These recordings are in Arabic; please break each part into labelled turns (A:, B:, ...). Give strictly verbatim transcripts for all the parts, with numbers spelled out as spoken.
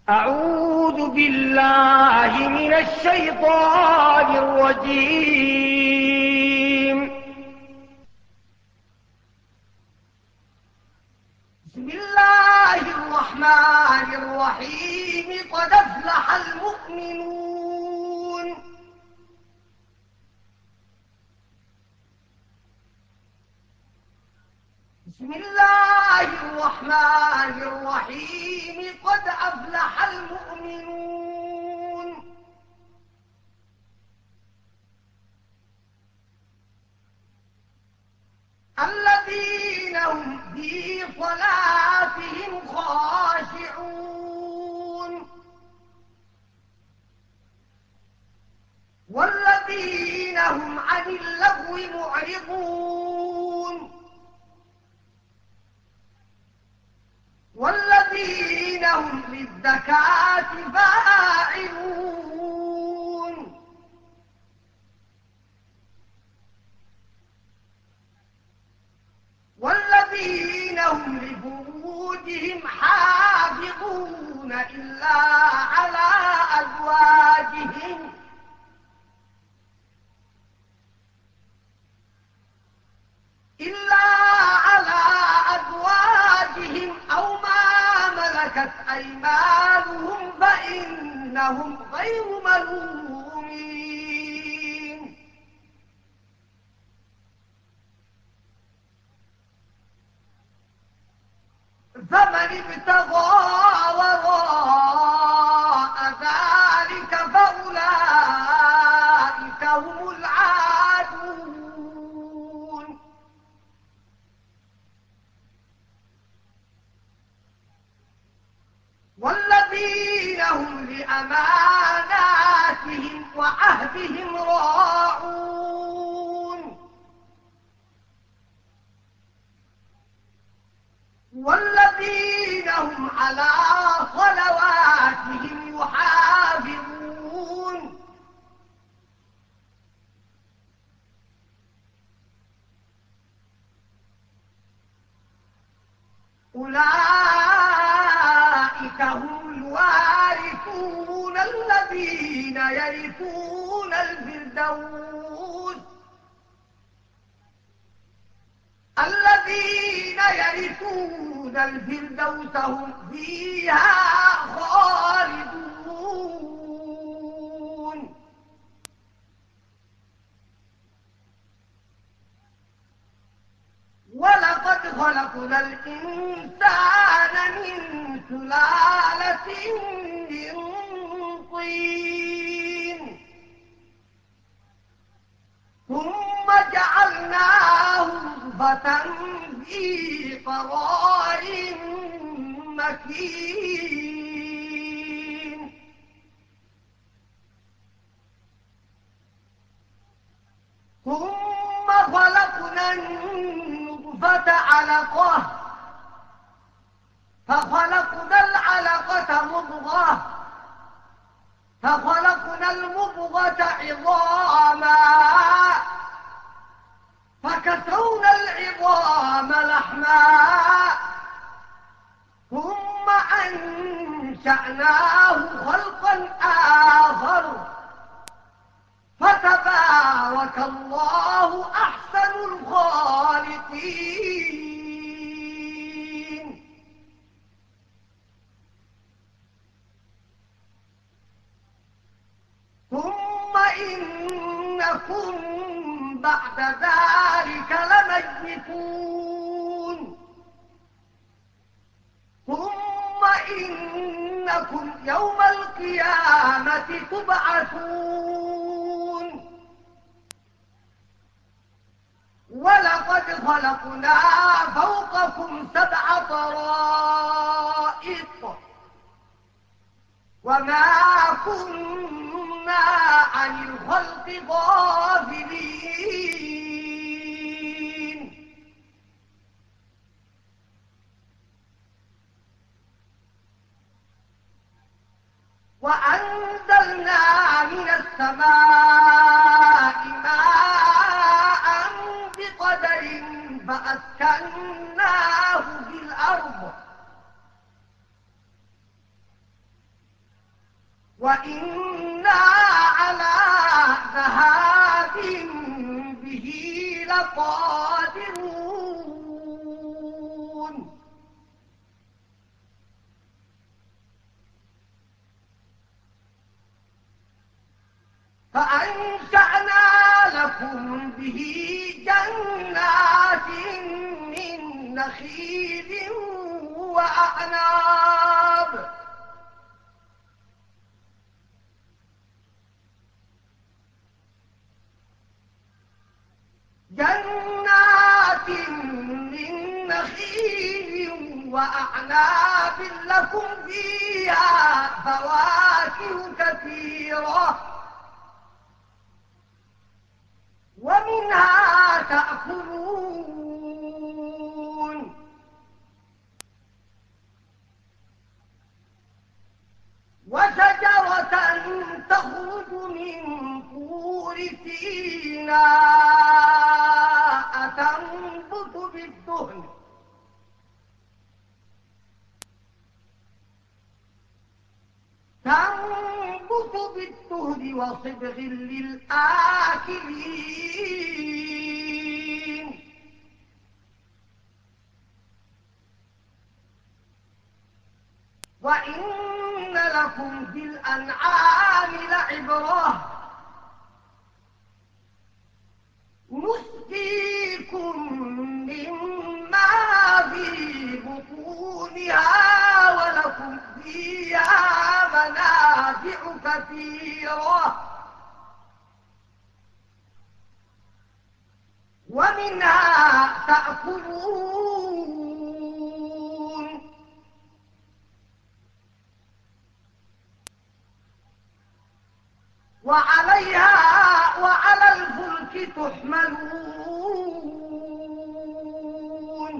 A: أعوذ بالله من الشيطان الرجيم. بسم الله الرحمن الرحيم. قد أفلح المؤمنون. بسم الله الرحمن الرحيم. قد أفلح المؤمنون. الذين هم في صلاتهم خاشعون والذين هم عن اللغو معرضون والذين هم للزكاة فاعلون والذين هم لفروجهم حافظون إلا على أزواجهم إلا على أزواجهم أو ما ملكت أيمانهم فإنهم غير ملومين. فمن ابتغى وراء ذلك فأولئك هم العادون. والذين هم لأماناتهم وعهدهم راعون والذين هم على صلواتهم يحافظون أولئك هم الوارثون الذين يرثون الفردوس الذين يرثون الفردوس هم فيها خالدون. ولقد خلقنا الإنسان من سلالة من طين ثم جعلناه نطفة في قرار مكين ثم خلقنا النطفة علقة فخلقنا العلقة مضغة فخلقنا المضغة عظاما فكسونا العظام لحما ثم أنشأناه خلقا آخر فتبارك الله أحسن الخالقين. ثم إنكم بعد ذلك لميتون ثم إنكم يوم القيامة تبعثون. ولقد خلقنا فوقكم سبع طرائق وما كنا عن الخلق غافلين. وأنزلنا من السماء ماء بقدر فأسكناه في الأرض وإنا على ذهاب به لقادرون فأنشأنا لكم به جنات من نخيل وأعناب جنات من نخيل وأعناب لكم فيها فواكه كثيرة ومنها تأكلون وشجرة تخرج من طور سيناء تنبت بالدهن تنبت بالدهن وصبغ للآكلين وإن لكم في الأنعام لعبرة نسقيكم مما في بطونها ولكم فيها منافع كثيرة ومنها تأكلون وعليها وعلى الفلك تحملون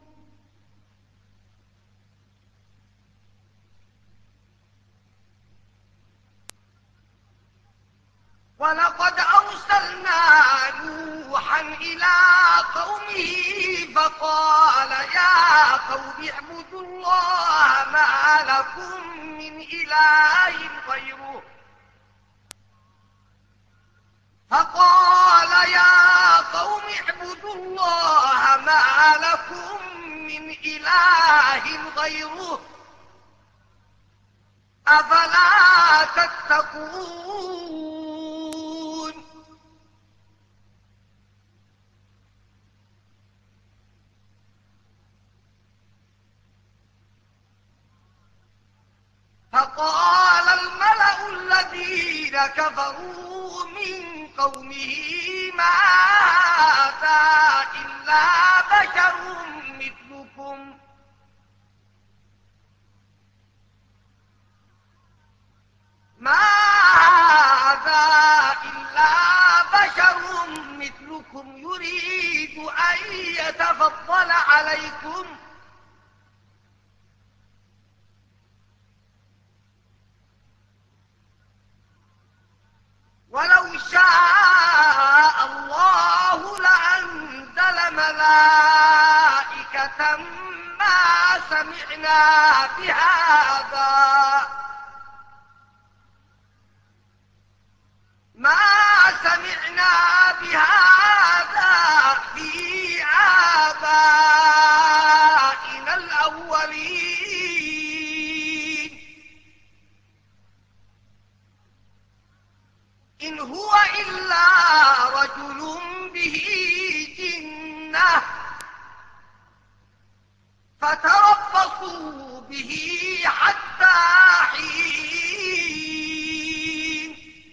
A: ولقد أرسلنا نوحا إلى قومه فقال يا قوم اعبدوا الله ما لكم من إله غيره فقال يا قوم اعبدوا الله ما لكم من إله غيره أفلا تتقون فقال الملأ الذين كفروا من قومه ما هذا إلا بشر مثلكم ما هذا إلا بشر مثلكم يريد أن يتفضل عليكم ولو شاء الله لأنزل ملائكة ما سمعنا بهذا ما سمعنا بهذا في آبائنا الأولين إن هو إلا رجل به جنة فتربصوا به حتى حين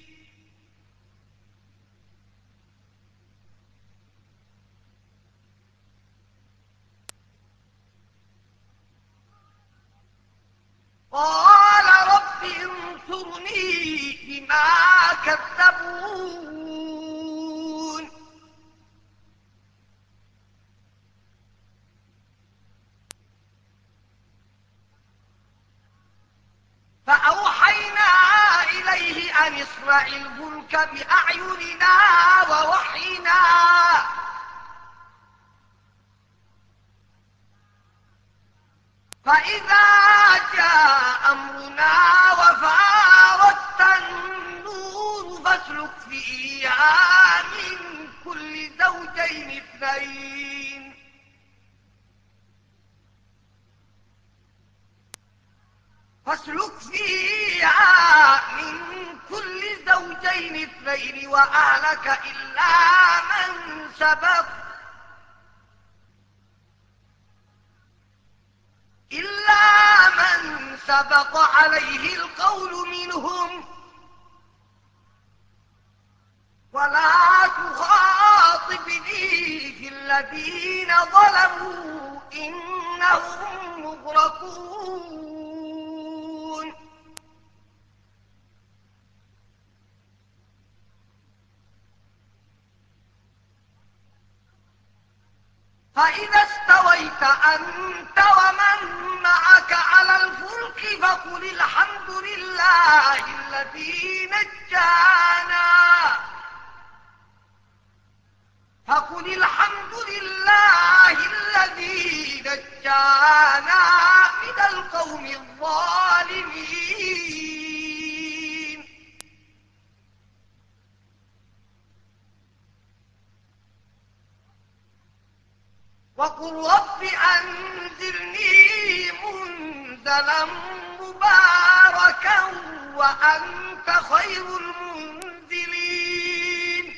A: قال رب انصرني بما كذبون فأوحينا إليه أن اصنع الفلك بأعيننا ووحينا فإذا جاء أمرنا وفارت اثنين فاسلك فيها من كل زوجين اثنين وأهلك إلا من سبق إلا من سبق عليه القول منهم ولا تخاطبني في الذين ظلموا إنهم مغرقون. فإذا استويت أنت ومن معك على الفلك فقل الحمد لله الذي نجانا فقل الحمد لله الذي نجانا من القوم الظالمين. وقل رب أنزلني منزلا مباركا وأنت خير المنزلين.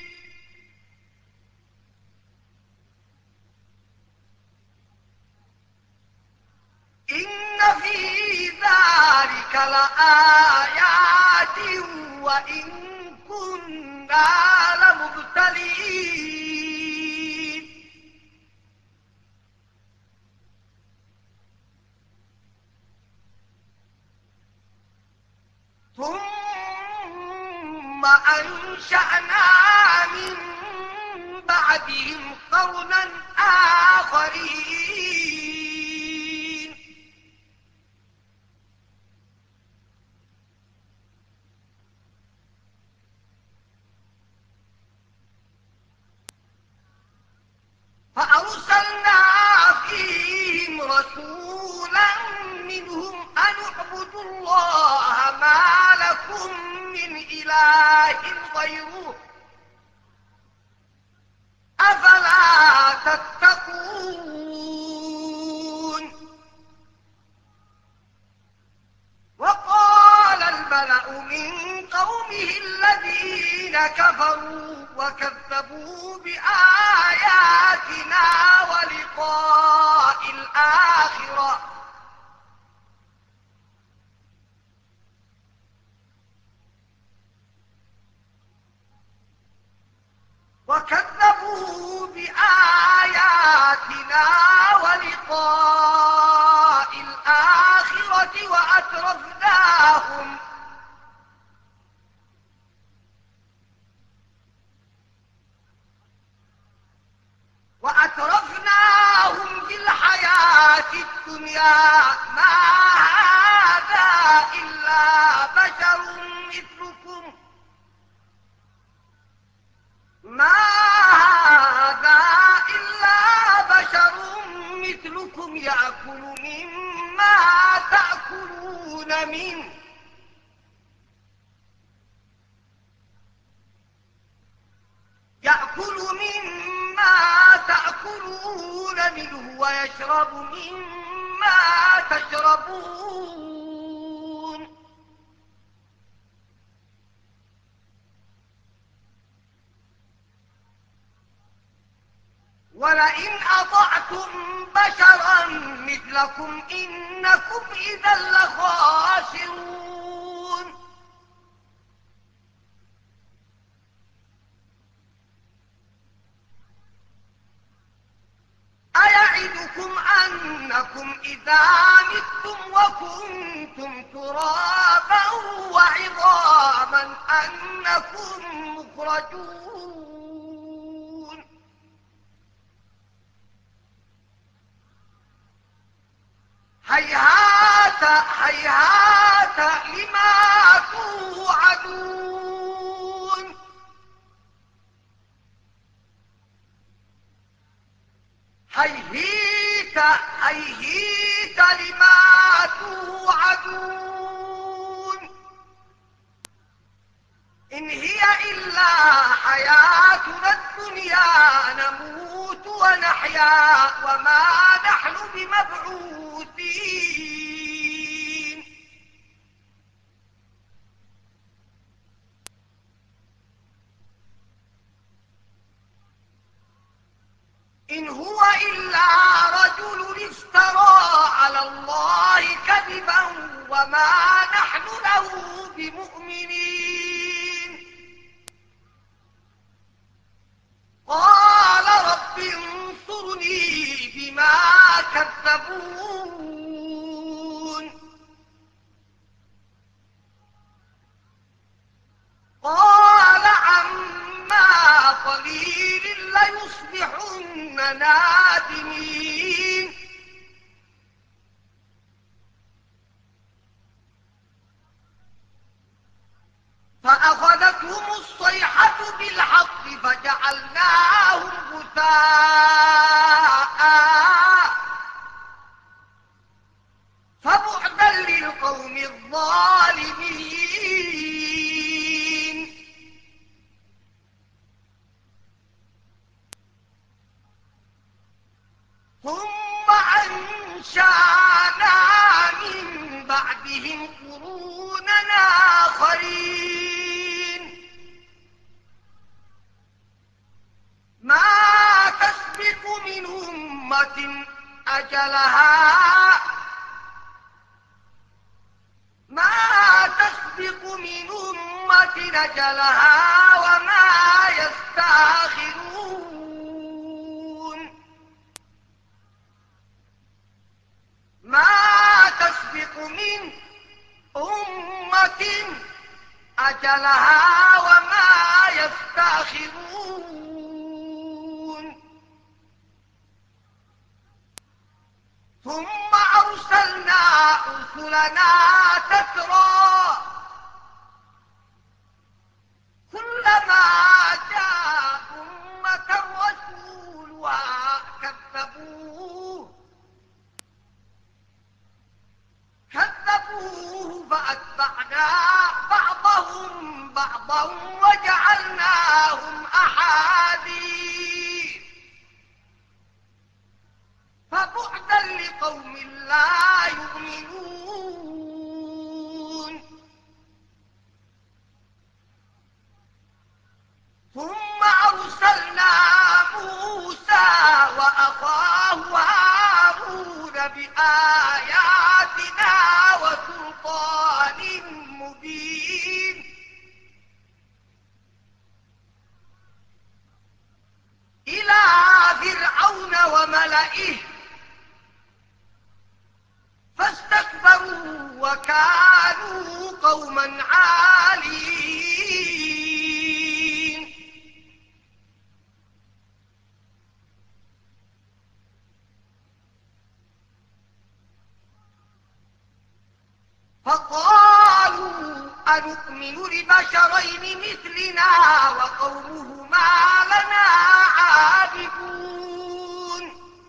A: إن في ذلك لآيات وإن كنا لمبتلين. ثم أنشأنا من بعدهم قرنا آخرين فأرسلنا فيهم رسولا منهم أن اعبدوا الله ما لكم من إله غيره أفلا تتقون. وقال الملأ من قومه الذين كفروا وكذبوا بآياتنا ولقاء الآخرة وكذبوا بآياتنا ولقاء الآخرة وأترفناهم وأترفناهم في الحياة الدنيا ما هذا إلا بشر مثلكم ما هذا إلا بشر مثلكم يأكل مما تأكلون منه يأكل مما تأكلون منه ويشرب مما تشربون ولئن أطعتم بشرا مثلكم إنكم إذا لخاسرون. أيعدكم أنكم إذا متم وكنتم ترابا وعظاما أنكم مخرجون. هيهات هيهات لما توعدون هيهيت هيهيت لما توعدون إن هي إلا حياتنا الدنيا نموت ونحيا وما نحن بمبعوثين إن هو إلا رجل افترى على الله كذبا وما نحن له بمؤمنين قال رب انصرني بما كذبون قال عما قليل ليصبحن نادمين فأخذتهم الصيحة بالحق فجعلناهم غثاء فبعدا للقوم الظالمين ثم أنشأنا من بعدهم قرونا آخرين ما تسبق من أمة أجلها ما تسبق من أمة أجلها وما يستأخرون ما تسبق من أمة أجلها وما يستأخرون ثم أرسلنا رسلنا تترى كلما جاء أمة رسولها كذبوه كذبوه فأتبعنا بعضهم بعضا وجعلناهم أحاديث فبعدا لقوم لا يؤمنون ثم أرسلنا موسى وأخاه هارون بآياتنا وسلطان مبين إلى فرعون وملئه فاستكبروا وكانوا قوما عالين فقالوا أنؤمن لبشرين مثلنا وقومهما لنا عابدون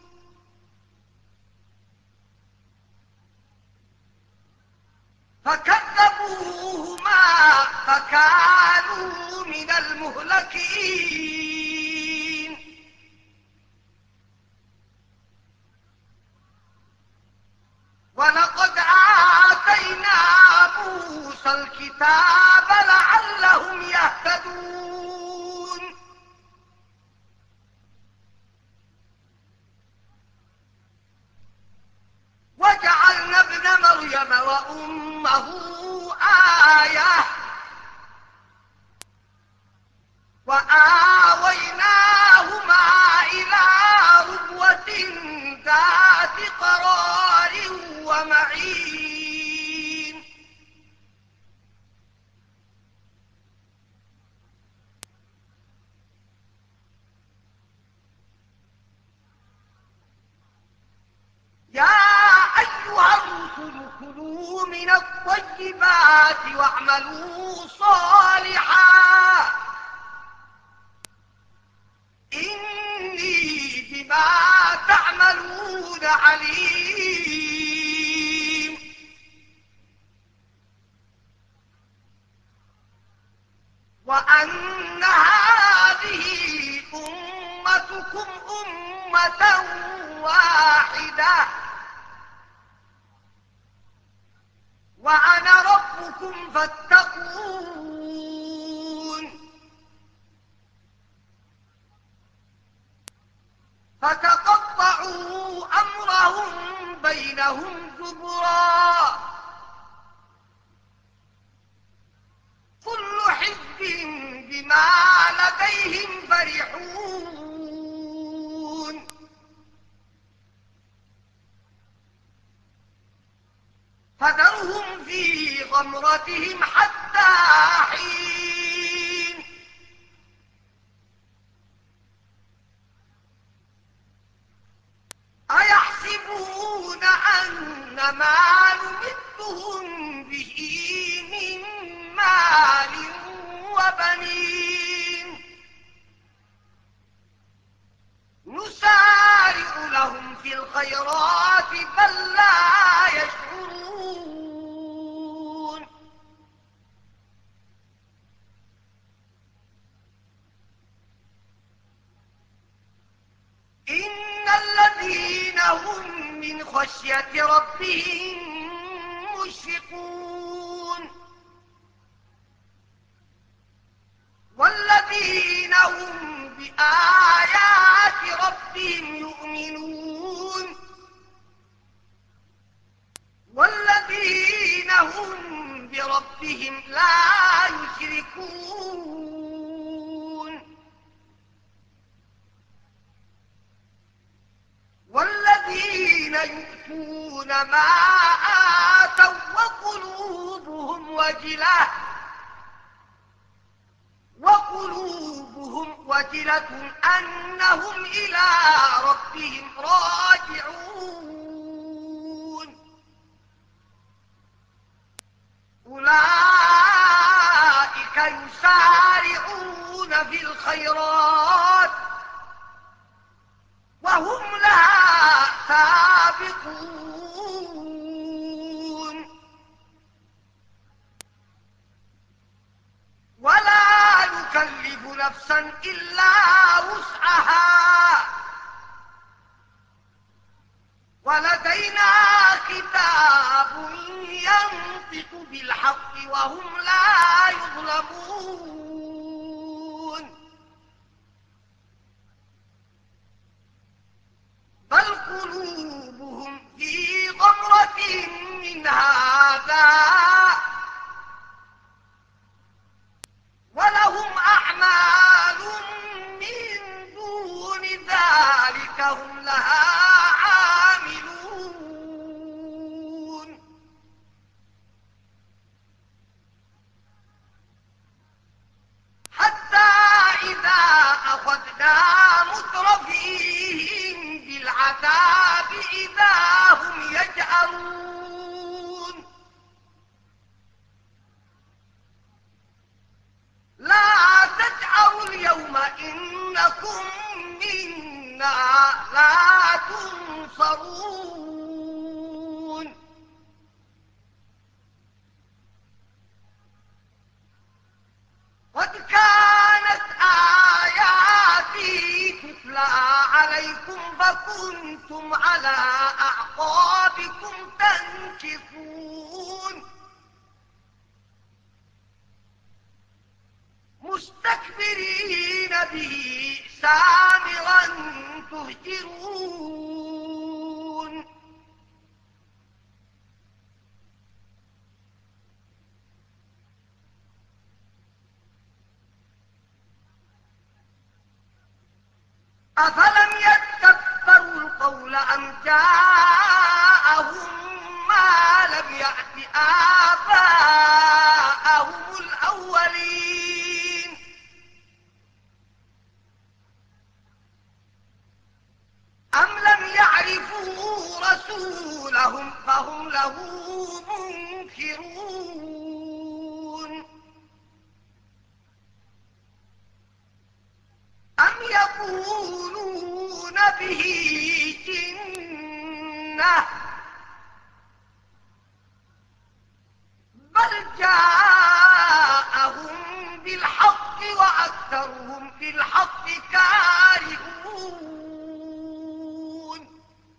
A: فكذبوهما فكانوا من المهلكين ولقد آتينا موسى الكتاب لعلهم يهتدون وجعلنا ابن مريم وأمه آية وآويناهما إلى ربوة ذات قرار ومعين يا أيها الرسل كلوا من الطيبات واعملوا صالحا إني بما تعملون عليم وأن هذه أمتكم أمة واحدة وأنا ربكم فاتقون. فتقطعوا أمرهم بينهم زبرا كل حزب بما لديهم فرحون. فذرهم في غمرتهم حتى حين. أيحسبون أن ما نمدهم به من مال وبنين نسارع لهم في الخيرات بل لا يشعرون. إن الذين هم من خشية ربهم مشفقون والذين هم بآيات ربهم يؤمنون والذين هم بربهم لا يشركون والذين يؤتون ما آتوا وقلوبهم وجلة وقلوبهم وجلة أنهم إلى ربهم راجعون. أولئك يسارعون في الخيرات وهم لها سابقون. ولا نكلف نفسا إلا وسعها ولدينا كتاب ينطق بالحق وهم لا يظلمون. بل قلوبهم في غمرة من هذا ولهم أعمال من دون ذلك هم لها عاملون. حتى إذا أخذنا مترفيهم بالعذاب إذا هم يجأرون. لا تجأروا اليوم إنكم منا لا تنصرون. قد كانت آياتي تتلى عليكم فكنتم على أعقابكم تنكصون مستكبرين به سامرا تهجرون. أفلم يتكبروا القول أم جاءهم ما لم يأت آباءهم الأولين. أم لم يعرفوا رسولهم فهم له منكرون. أم يقولون به جنة بل جاءهم بالحق وأكثرهم للحق كارهون.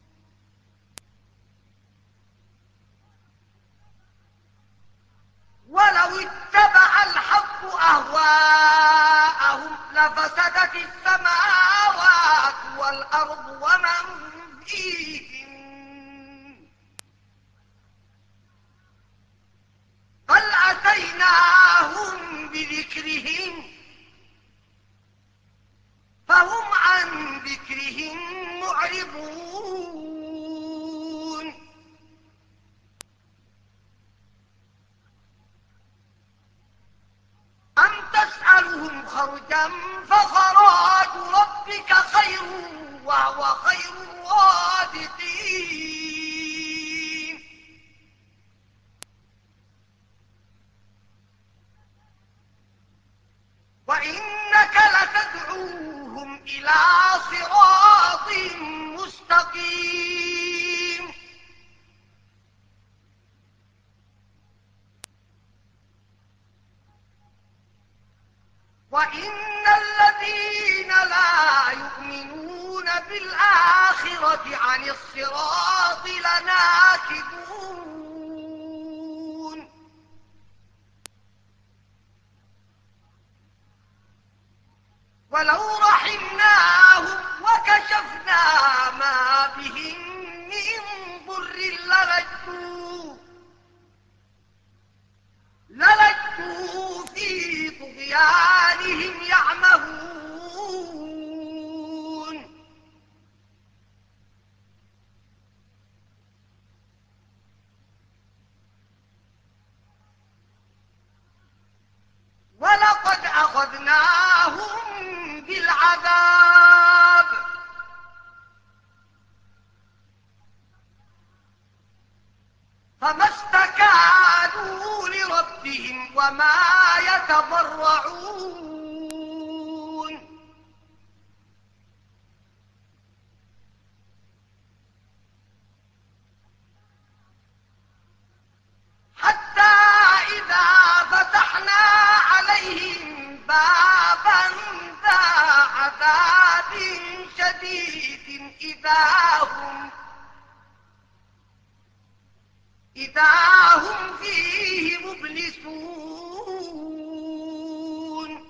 A: ولو اتبع الحق أهواءهم لفسدت السماوات والأرض ومن فيهن، بل أتيناهم بذكرهم فهم عن ذكرهم معرضون. أم تسألهم خرجا فخراج ربك خير وهو خير الرازقين. وإنك لتدعوهم إلى صراط مستقيم. وإن الذين لا يؤمنون بالآخرة عن الصراط لناكبون. ولو رحمناهم وكشفنا ما بهم من ضر للجوا للجوا في طغيانهم يعمهون. ولقد أخذناهم بالعذاب فما استكانوا لربهم وما يتضرعون. حتى إذا فتحنا عليهم بابا ذا عذاب شديد إذا هم إذا هم فيه مبلسون.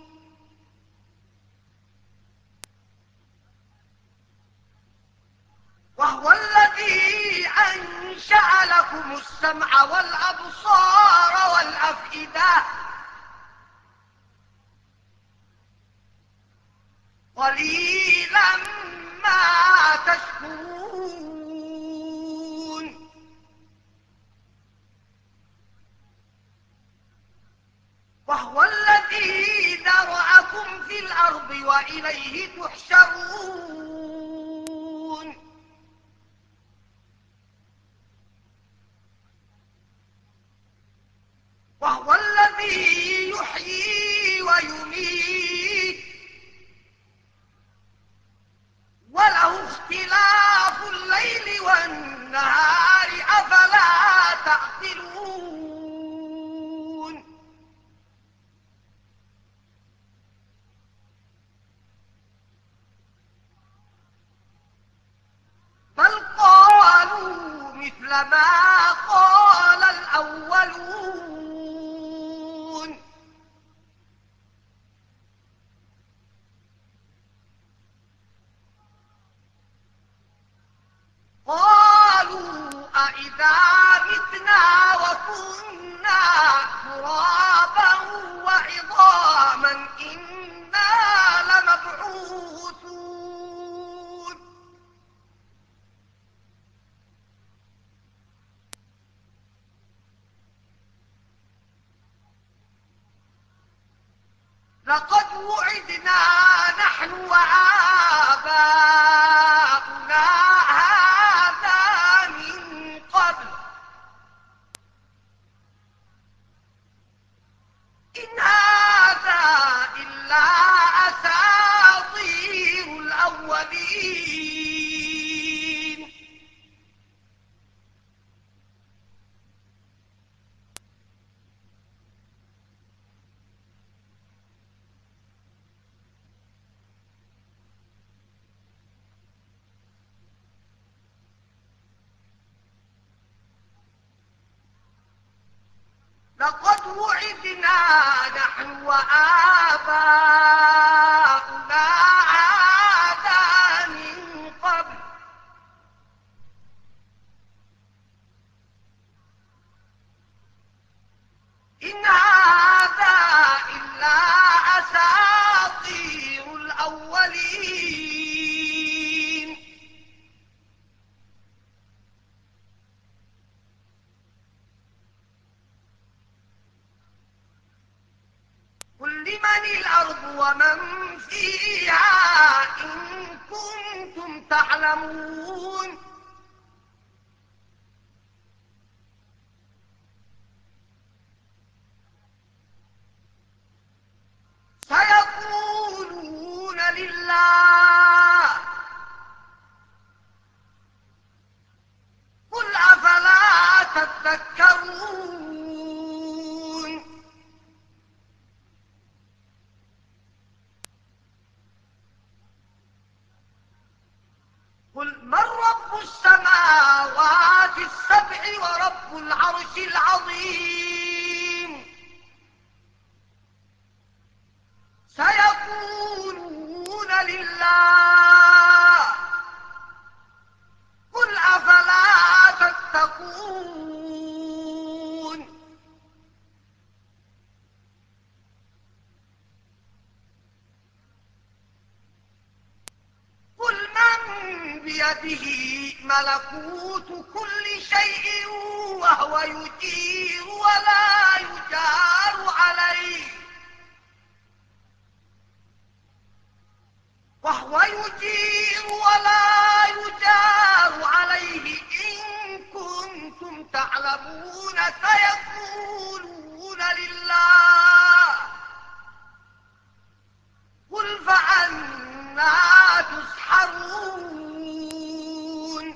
A: وهو الذي أنشأ لكم السمع والأبصار والأفئدة قليلا ما تشكرون. وهو الذي ذرأكم في الأرض وإليه تحشرون. وهو الذي يحيي ويميت وله اختلاف الليل والنهار أفلا تعقلون. بل قالوا مثل ما قال الأولون. قالوا أئذا متنا وكنا ترابا وعظاما إنا لمبعوثون. لقد وعدنا نحن وآباؤنا هذا من قبل إن هذا إلا أساطير الأولين. أفأمنا نحن وآباؤنا هذا من قبل إن هذا إلا أساطير الأولين قل لمن الأرض ومن فيها إن كنتم تعلمون سيقولون لله قل أفلا تذكرون قل من رب السماوات السبع ورب العرش العظيم سيقولون لله قل أفلا تتقون قل من بيده ملكوت كل شيء وهو يجير ولا يجار عليه وهو يجير ولا يجار عليه إن كنتم تعلمون سيقولون لله قل فأنا تسحرون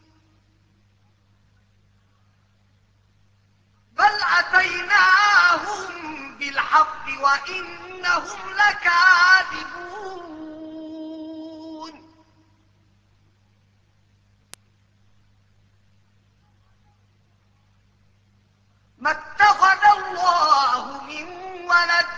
A: بل أتيناهم بالحق وإنهم لكاذبون ما اتخذ الله من ولد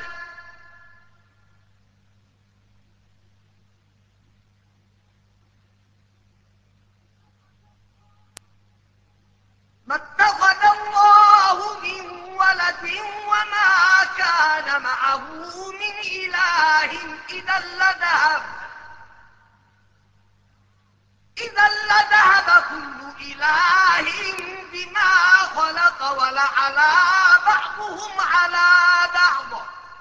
A: ما اتخذ الله من ولد وما كان معه من إله إذا لذهب إذا لذهب كل إله بما خلق ولعلى بعضهم على بعض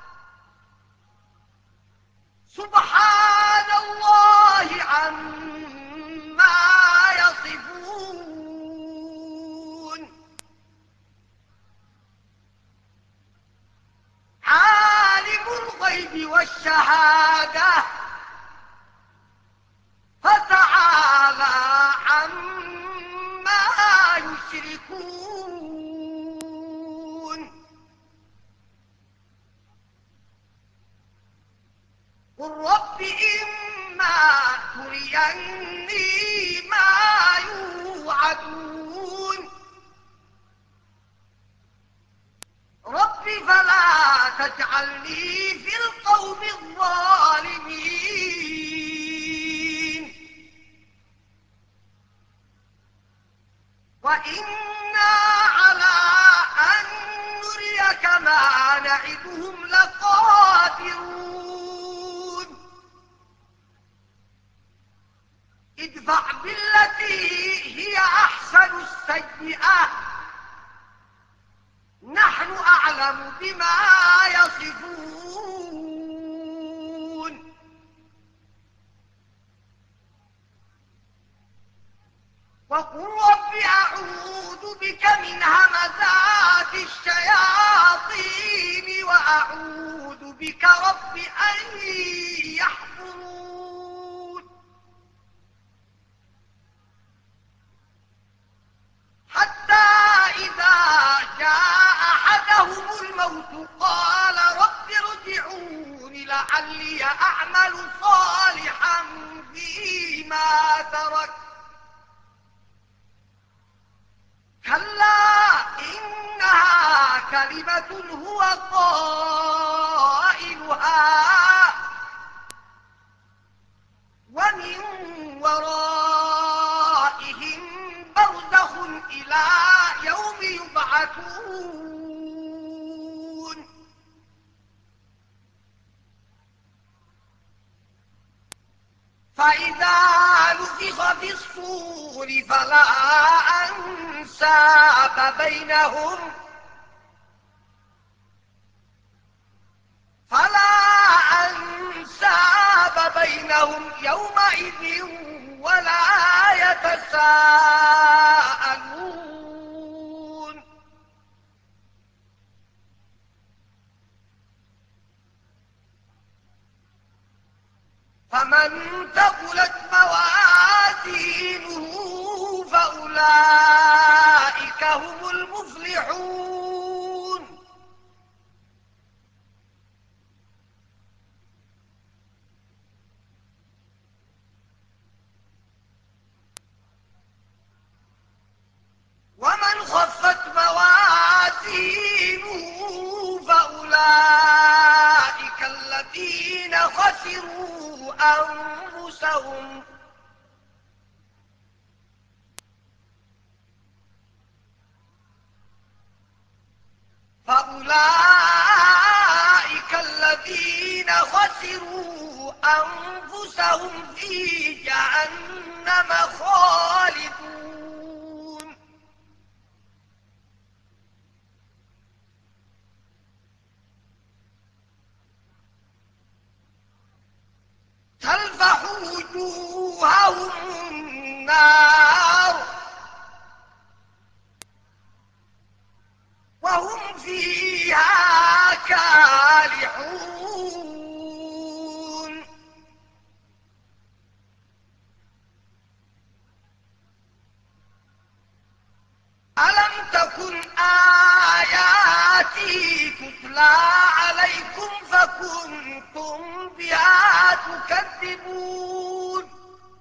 A: سبحان الله عما يصفون عالم الغيب والشهادة فتعالى عما يشركون قل رب إما تريني ما يوعدون رب فلا تجعلني في القوم الظالمين وإنا على أن نريك ما نعدهم لقادرون ادفع بالتي هي أحسن السيئة نحن أعلم بما يصفون وقل رب أعوذ بك من همزات الشياطين وأعوذ بك رب أن يحضرون حتى إذا جاء أحدهم الموت قال رب ارجعون لعلي أعمل صالحا فيما تركت كلا إنها كلمة هو قائلها ومن ورائهم برزخ إلى يوم يبعثون فإذا نفخ في الصور فلا أنساب بينهم فلا أنساب بينهم يومئذ ولا يتساءلون فمن ثقلت موازينه فأولئك هم المفلحون ومن خفت موازينه فأولئك الذين خسروا أنفسهم فأولئك الذين خسروا أنفسهم في جهنم خالدون تلفح وجوههم النار وهم فيها كالحون ألم تكن آياتي تتلى عليكم فكنتم بها تكذبون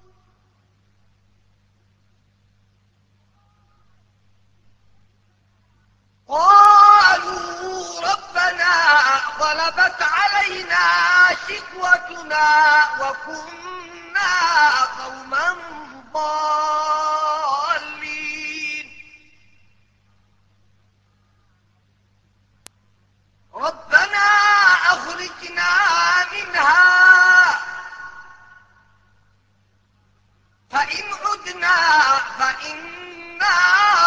A: قالوا ربنا غلبت علينا شقوتنا وكنا قوما ضالين ربنا أخرجنا منها فإن عدنا فإنا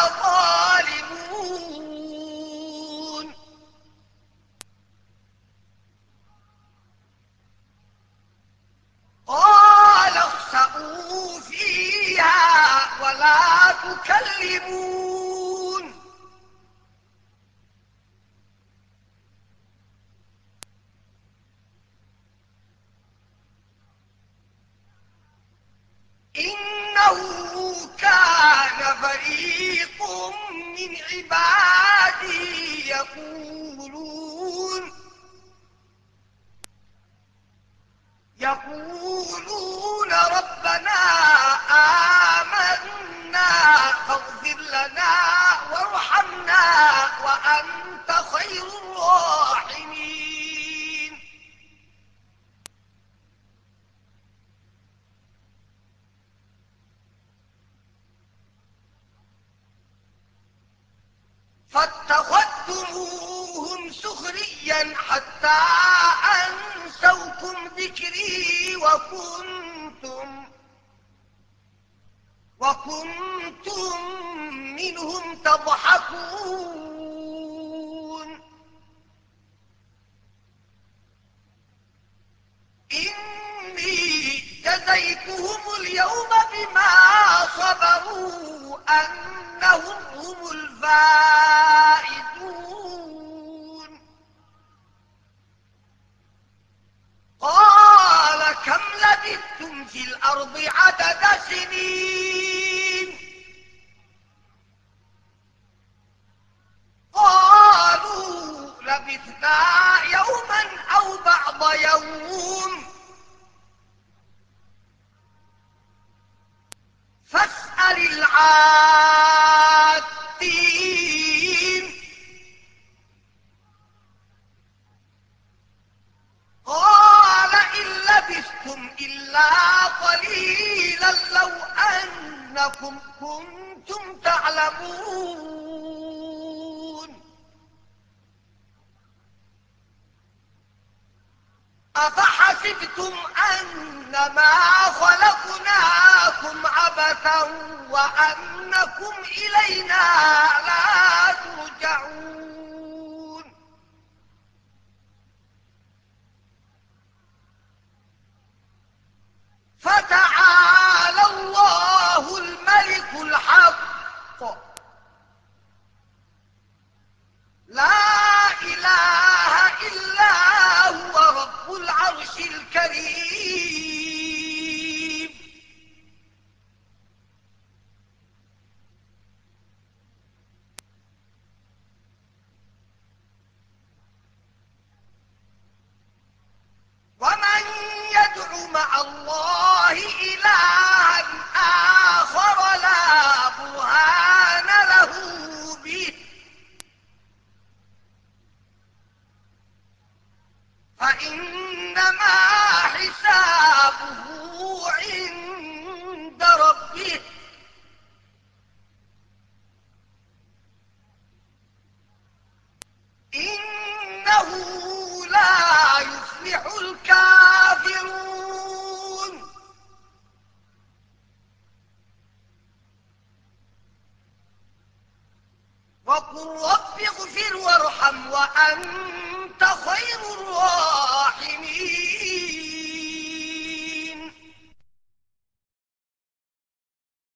A: ظالمون قال اخسئوا فيها ولا تكلمون إنه كان فريق من عبادي يقولون يقولون ربنا آمنا فاغفر لنا وارحمنا وأنت خير الراحمين فاتخذتموهم سخريا حتى أنسوكم ذكري وكنتم وكنتم منهم تضحكون إني جزيتهم اليوم بما صبروا أنهم هم الفائزون قال كم لبثتم في الأرض عدد سنين قالوا لبثنا يوما أو بعض يوم فاسأل العادين يعلمون. أفحسبتم أنما خلقناكم عبثا وأنكم إلينا لا ترجعون. فتعالى الله الملك الحق لا إله إلا هو رب العرش الكريم. ومن يدع مع الله إلها آخر لا برهان له به فإنما حسابه عند ربه إنه لا يفلح الكافرون. وقل رب اغفر وارحم وأنت